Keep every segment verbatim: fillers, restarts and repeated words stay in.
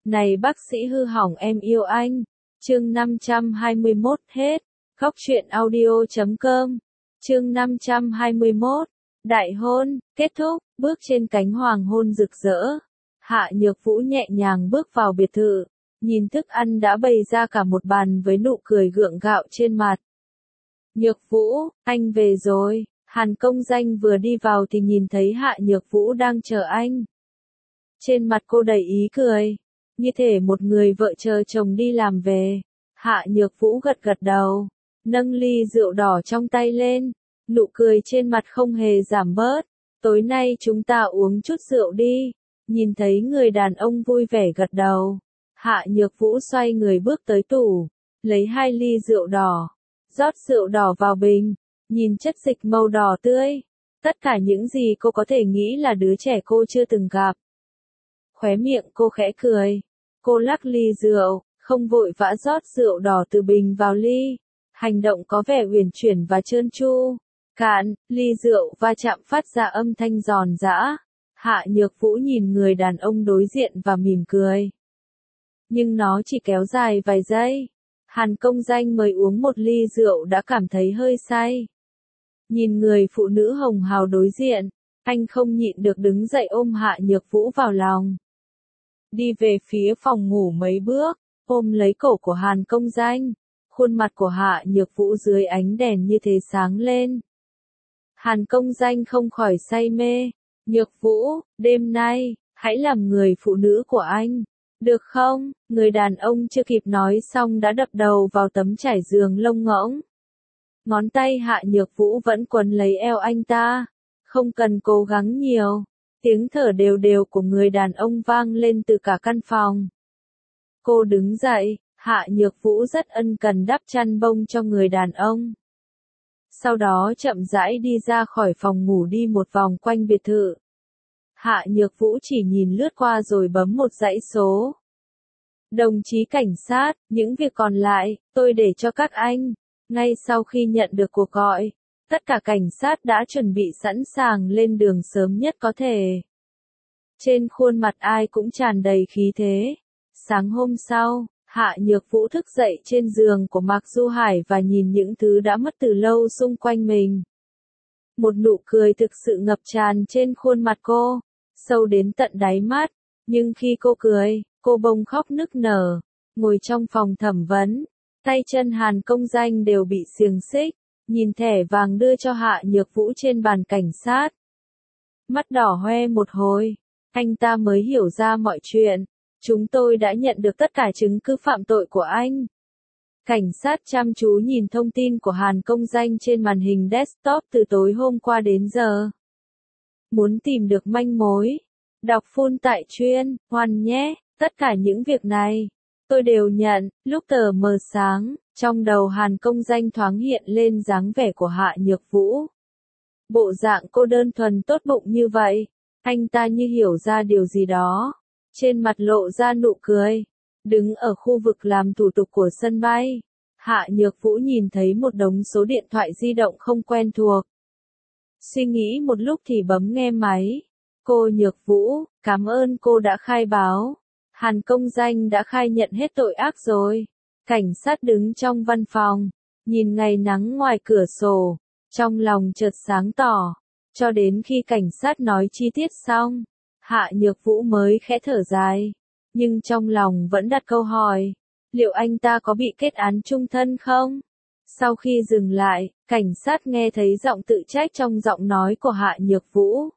Này bác sĩ hư hỏng em yêu anh. Chương năm trăm hai mươi mốt hết. Góc truyện audio chấm com. Chương năm trăm hai mươi mốt. Đại hôn, kết thúc, bước trên cánh hoàng hôn rực rỡ. Hạ Nhược Vũ nhẹ nhàng bước vào biệt thự, nhìn thức ăn đã bày ra cả một bàn với nụ cười gượng gạo trên mặt. Nhược Vũ, anh về rồi. Hàn Công Danh vừa đi vào thì nhìn thấy Hạ Nhược Vũ đang chờ anh. Trên mặt cô đầy ý cười, như thể một người vợ chờ chồng đi làm về. Hạ Nhược Vũ gật gật đầu, nâng ly rượu đỏ trong tay lên, nụ cười trên mặt không hề giảm bớt. Tối nay chúng ta uống chút rượu đi. Nhìn thấy người đàn ông vui vẻ gật đầu, Hạ Nhược Vũ xoay người bước tới tủ, lấy hai ly rượu đỏ, rót rượu đỏ vào bình, nhìn chất dịch màu đỏ tươi. Tất cả những gì cô có thể nghĩ là đứa trẻ cô chưa từng gặp. Khóe miệng cô khẽ cười, cô lắc ly rượu, không vội vã rót rượu đỏ từ bình vào ly. Hành động có vẻ uyển chuyển và trơn tru. Cạn, ly rượu va chạm phát ra âm thanh giòn giã. Hạ Nhược Vũ nhìn người đàn ông đối diện và mỉm cười. Nhưng nó chỉ kéo dài vài giây. Hàn Công Danh mới uống một ly rượu đã cảm thấy hơi say. Nhìn người phụ nữ hồng hào đối diện, anh không nhịn được đứng dậy ôm Hạ Nhược Vũ vào lòng. Đi về phía phòng ngủ mấy bước, ôm lấy cổ của Hàn Công Danh. Khuôn mặt của Hạ Nhược Vũ dưới ánh đèn như thế sáng lên. Hàn Công Danh không khỏi say mê. Nhược Vũ, đêm nay, hãy làm người phụ nữ của anh. Được không? Người đàn ông chưa kịp nói xong đã đập đầu vào tấm trải giường lông ngỗng. Ngón tay Hạ Nhược Vũ vẫn quấn lấy eo anh ta. Không cần cố gắng nhiều. Tiếng thở đều đều của người đàn ông vang lên từ cả căn phòng. Cô đứng dậy, Hạ Nhược Vũ rất ân cần đắp chăn bông cho người đàn ông. Sau đó chậm rãi đi ra khỏi phòng ngủ đi một vòng quanh biệt thự. Hạ Nhược Vũ chỉ nhìn lướt qua rồi bấm một dãy số. Đồng chí cảnh sát, những việc còn lại, tôi để cho các anh. Ngay sau khi nhận được cuộc gọi, tất cả cảnh sát đã chuẩn bị sẵn sàng lên đường sớm nhất có thể. Trên khuôn mặt ai cũng tràn đầy khí thế. Sáng hôm sau, Hạ Nhược Vũ thức dậy trên giường của Mạc Du Hải và nhìn những thứ đã mất từ lâu xung quanh mình. Một nụ cười thực sự ngập tràn trên khuôn mặt cô, sâu đến tận đáy mắt, nhưng khi cô cười, cô bỗng khóc nức nở. Ngồi trong phòng thẩm vấn, tay chân Hàn Công Danh đều bị xiềng xích, nhìn thẻ vàng đưa cho Hạ Nhược Vũ trên bàn cảnh sát. Mắt đỏ hoe một hồi, anh ta mới hiểu ra mọi chuyện. Chúng tôi đã nhận được tất cả chứng cứ phạm tội của anh. Cảnh sát chăm chú nhìn thông tin của Hàn Công Danh trên màn hình desktop từ tối hôm qua đến giờ. Muốn tìm được manh mối, đọc full tại chuyên, hoàn nhé, tất cả những việc này, tôi đều nhận. Lúc tờ mờ sáng, trong đầu Hàn Công Danh thoáng hiện lên dáng vẻ của Hạ Nhược Vũ. Bộ dạng cô đơn thuần tốt bụng như vậy, anh ta như hiểu ra điều gì đó. Trên mặt lộ ra nụ cười, đứng ở khu vực làm thủ tục của sân bay. Hạ Nhược Vũ nhìn thấy một đống số điện thoại di động không quen thuộc. Suy nghĩ một lúc thì bấm nghe máy. Cô Nhược Vũ, cảm ơn cô đã khai báo. Hàn Công Danh đã khai nhận hết tội ác rồi. Cảnh sát đứng trong văn phòng, nhìn ngày nắng ngoài cửa sổ, trong lòng chợt sáng tỏ. Cho đến khi cảnh sát nói chi tiết xong, Hạ Nhược Vũ mới khẽ thở dài, nhưng trong lòng vẫn đặt câu hỏi, liệu anh ta có bị kết án chung thân không? Sau khi dừng lại, cảnh sát nghe thấy giọng tự trách trong giọng nói của Hạ Nhược Vũ.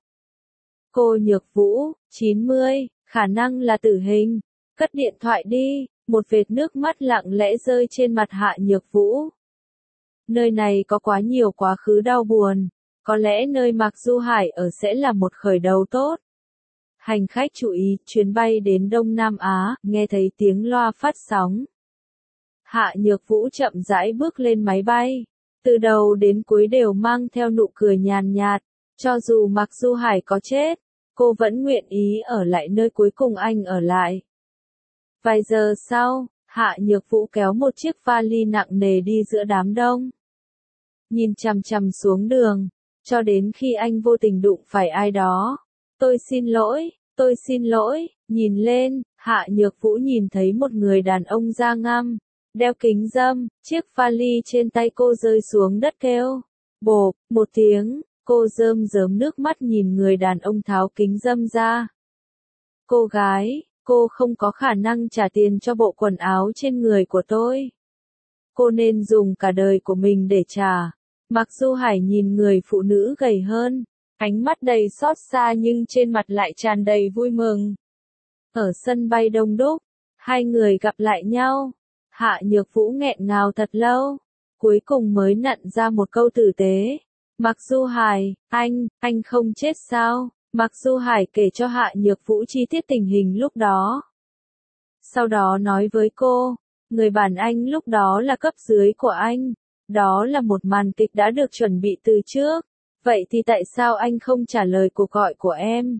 Cô Nhược Vũ, chín mươi, khả năng là tử hình. Cất điện thoại đi, một vệt nước mắt lặng lẽ rơi trên mặt Hạ Nhược Vũ. Nơi này có quá nhiều quá khứ đau buồn, có lẽ nơi Mạc Du Hải ở sẽ là một khởi đầu tốt. Hành khách chú ý, chuyến bay đến Đông Nam Á, nghe thấy tiếng loa phát sóng. Hạ Nhược Vũ chậm rãi bước lên máy bay. Từ đầu đến cuối đều mang theo nụ cười nhàn nhạt. Cho dù Mạc Du Hải có chết, cô vẫn nguyện ý ở lại nơi cuối cùng anh ở lại. Vài giờ sau, Hạ Nhược Vũ kéo một chiếc vali nặng nề đi giữa đám đông. Nhìn chằm chằm xuống đường, cho đến khi anh vô tình đụng phải ai đó. Tôi xin lỗi, tôi xin lỗi, nhìn lên, Hạ Nhược Vũ nhìn thấy một người đàn ông da ngăm, đeo kính râm, chiếc vali trên tay cô rơi xuống đất kêu. Bộp, một tiếng, cô rơm rớm nước mắt nhìn người đàn ông tháo kính râm ra. Cô gái, cô không có khả năng trả tiền cho bộ quần áo trên người của tôi. Cô nên dùng cả đời của mình để trả. Mặc Du Hải nhìn người phụ nữ gầy hơn, ánh mắt đầy xót xa nhưng trên mặt lại tràn đầy vui mừng. Ở sân bay đông đúc, hai người gặp lại nhau. Hạ Nhược Vũ nghẹn ngào thật lâu, cuối cùng mới nặn ra một câu tử tế. Mặc Du Hải, anh, anh không chết sao? Mặc Du Hải kể cho Hạ Nhược Vũ chi tiết tình hình lúc đó. Sau đó nói với cô, người bạn anh lúc đó là cấp dưới của anh. Đó là một màn kịch đã được chuẩn bị từ trước. Vậy thì tại sao anh không trả lời cuộc gọi của em?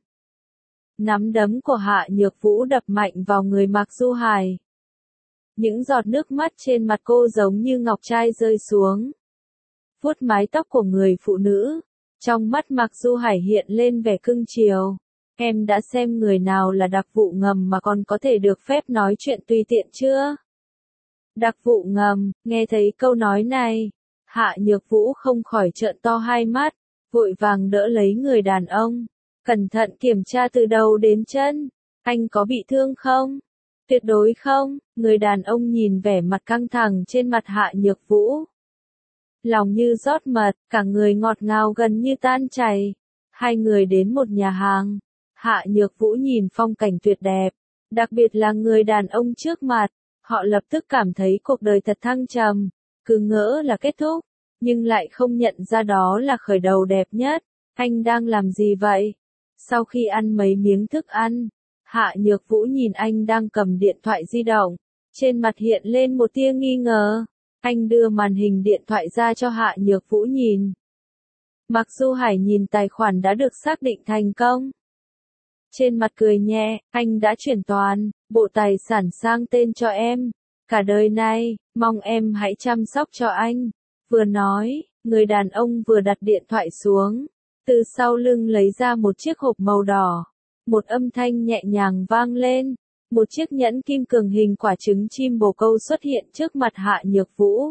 Nắm đấm của Hạ Nhược Vũ đập mạnh vào người Mặc Du Hải. Những giọt nước mắt trên mặt cô giống như ngọc trai rơi xuống. Vuốt mái tóc của người phụ nữ. Trong mắt Mặc Du Hải hiện lên vẻ cưng chiều. Em đã xem người nào là đặc vụ ngầm mà còn có thể được phép nói chuyện tùy tiện chưa? Đặc vụ ngầm, nghe thấy câu nói này, Hạ Nhược Vũ không khỏi trợn to hai mắt, vội vàng đỡ lấy người đàn ông. Cẩn thận kiểm tra từ đầu đến chân. Anh có bị thương không? Tuyệt đối không. Người đàn ông nhìn vẻ mặt căng thẳng trên mặt Hạ Nhược Vũ. Lòng như rót mật, cả người ngọt ngào gần như tan chảy. Hai người đến một nhà hàng. Hạ Nhược Vũ nhìn phong cảnh tuyệt đẹp, đặc biệt là người đàn ông trước mặt. Họ lập tức cảm thấy cuộc đời thật thăng trầm, cứ ngỡ là kết thúc, nhưng lại không nhận ra đó là khởi đầu đẹp nhất. Anh đang làm gì vậy? Sau khi ăn mấy miếng thức ăn, Hạ Nhược Vũ nhìn anh đang cầm điện thoại di động, trên mặt hiện lên một tia nghi ngờ. Anh đưa màn hình điện thoại ra cho Hạ Nhược Vũ nhìn. Mặc Du Hải nhìn tài khoản đã được xác định thành công. Trên mặt cười nhẹ, anh đã chuyển toàn bộ tài sản sang tên cho em. Cả đời này, mong em hãy chăm sóc cho anh. Vừa nói, người đàn ông vừa đặt điện thoại xuống. Từ sau lưng lấy ra một chiếc hộp màu đỏ. Một âm thanh nhẹ nhàng vang lên. Một chiếc nhẫn kim cương hình quả trứng chim bồ câu xuất hiện trước mặt Hạ Nhược Vũ.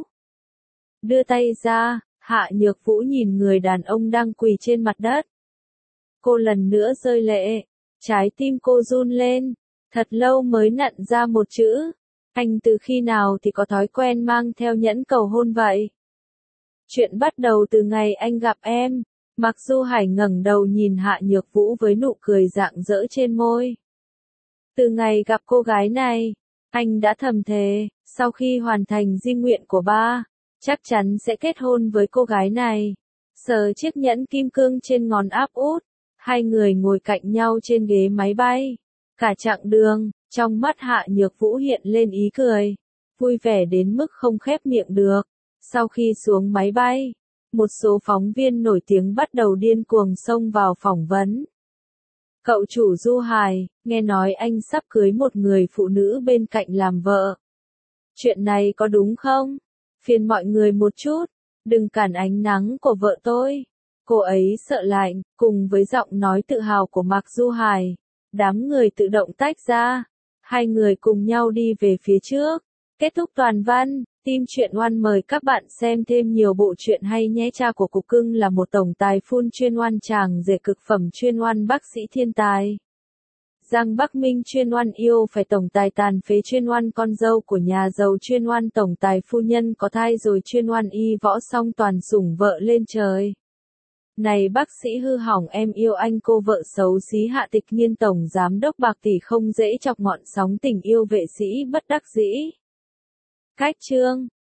Đưa tay ra, Hạ Nhược Vũ nhìn người đàn ông đang quỳ trên mặt đất. Cô lần nữa rơi lệ. Trái tim cô run lên. Thật lâu mới nặn ra một chữ. Anh từ khi nào thì có thói quen mang theo nhẫn cầu hôn vậy? Chuyện bắt đầu từ ngày anh gặp em. Mặc Du Hải ngẩng đầu nhìn Hạ Nhược Vũ với nụ cười rạng rỡ trên môi. Từ ngày gặp cô gái này, anh đã thầm thề, sau khi hoàn thành di nguyện của ba, chắc chắn sẽ kết hôn với cô gái này. Sờ chiếc nhẫn kim cương trên ngón áp út, hai người ngồi cạnh nhau trên ghế máy bay. Cả chặng đường, trong mắt Hạ Nhược Vũ hiện lên ý cười, vui vẻ đến mức không khép miệng được. Sau khi xuống máy bay, một số phóng viên nổi tiếng bắt đầu điên cuồng xông vào phỏng vấn. Cậu chủ Du Hải, nghe nói anh sắp cưới một người phụ nữ bên cạnh làm vợ. Chuyện này có đúng không? Phiền mọi người một chút, đừng cản ánh nắng của vợ tôi. Cô ấy sợ lạnh, cùng với giọng nói tự hào của Mặc Du Hải. Đám người tự động tách ra. Hai người cùng nhau đi về phía trước. Kết thúc toàn văn. Team Truyện One mời các bạn xem thêm nhiều bộ truyện hay nhé. Cha của Cục Cưng là một tổng tài phun chuyên oan chàng rể cực phẩm chuyên oan bác sĩ thiên tài. Giang Bắc Minh chuyên oan yêu phải tổng tài tàn phế chuyên oan con dâu của nhà giàu chuyên oan tổng tài phu nhân có thai rồi chuyên oan y võ song toàn sủng vợ lên trời. Này bác sĩ hư hỏng em yêu anh cô vợ xấu xí Hạ Tịch Nhiên tổng giám đốc bạc tỷ không dễ chọc ngọn sóng tình yêu vệ sĩ bất đắc dĩ. Cách chương